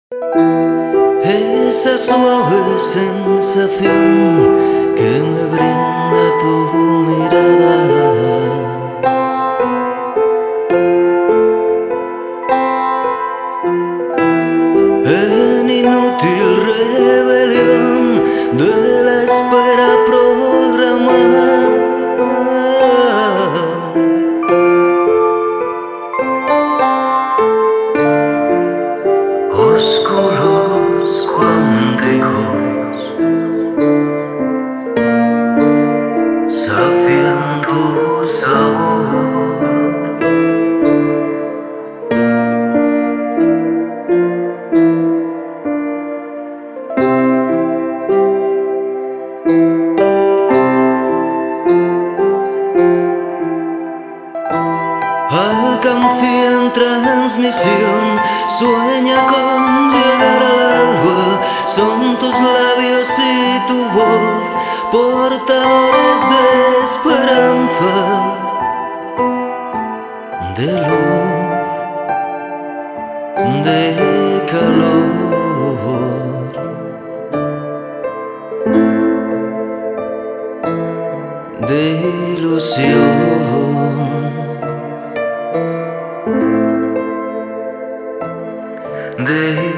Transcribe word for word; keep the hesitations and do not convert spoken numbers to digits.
Esa suave sensación que me brinda tu mirada, en inútil rebelión de la espera programada. Oscuros cuánticos sacian tu sabor. Alcancía en transmisión, sueña con llegar al alba. Son tus labios y tu voz, portadores de esperanza, de luz, de calor, de ilusión, de